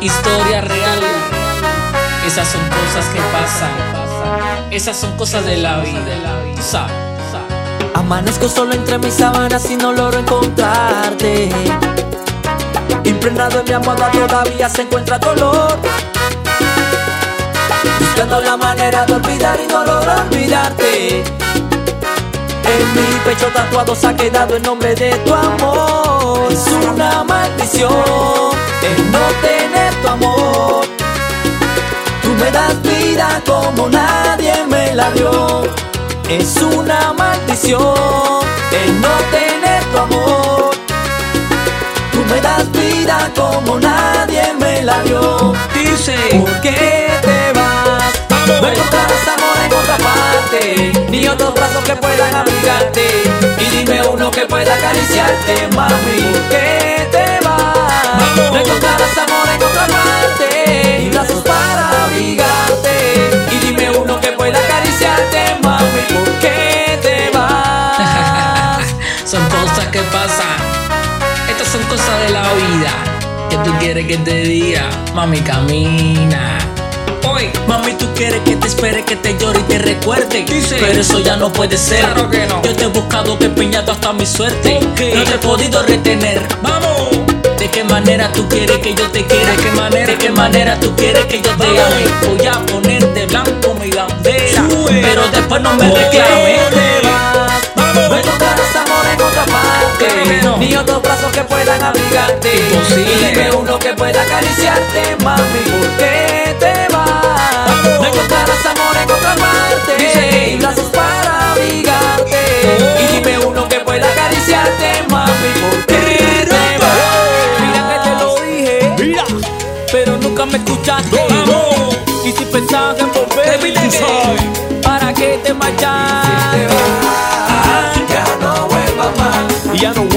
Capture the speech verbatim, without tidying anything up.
Historia real. Esas son cosas que pasan. Esas son cosas de la vida. Sa, sa. Amanezco solo entre mis sábanas y no logro encontrarte. Impregnado en mi almohada todavía se encuentra dolor. Buscando la manera de olvidar y no logro olvidarte. En mi pecho tatuado se ha quedado el nombre de tu amor. Es una maldición el no tener tu amor. Tú me das vida como nadie me la dio. Es una maldición el no tener tu amor. Tú me das vida como nadie me la dio. Dice, ¿por qué te vas? No encontrarás amor en otra parte, ni otros brazos que puedan abrigarte. Y dime uno que pueda acariciarte, mami. ¿Por qué te vas? No encontrarás amor en otra parte, ni brazos para abrigarte. Y dime uno que pueda acariciarte, mami. ¿Por qué te vas? son cosas que pasan. Estas son cosas de la vida. ¿Qué tú quieres que te diga? Mami, camina. Hoy, mami, tú quieres que te espere, que te llore y te recuerde. Dice, pero eso ya no puede ser. Claro que no. Yo te he buscado, que he empeñado hasta mi suerte. Okay. No te he podido retener. Vamos. ¿De qué manera tú quieres que yo te quiera? ¿De qué manera, ¿De qué manera tú quieres que yo te ame? Voy a poner de blanco mi bandera. Sube. Pero después no me reclames. No encontrarás amor en otra parte, no. Ni otros brazos que puedan abrigarte. Imposible. Y dime uno que pueda acariciarte, mami. ¿Por qué te vas? No encontrarás amor en otra parte, ni brazos para abrigarte. Oh. Y dime uno que pueda acariciarte, mami. ¿Por qué te vas? Mira que te lo dije, mira, pero nunca me escuchaste. Vamos. Y si pensabas en volver, ¿para qué te marchaste? Ya no vuelvas más. Ya no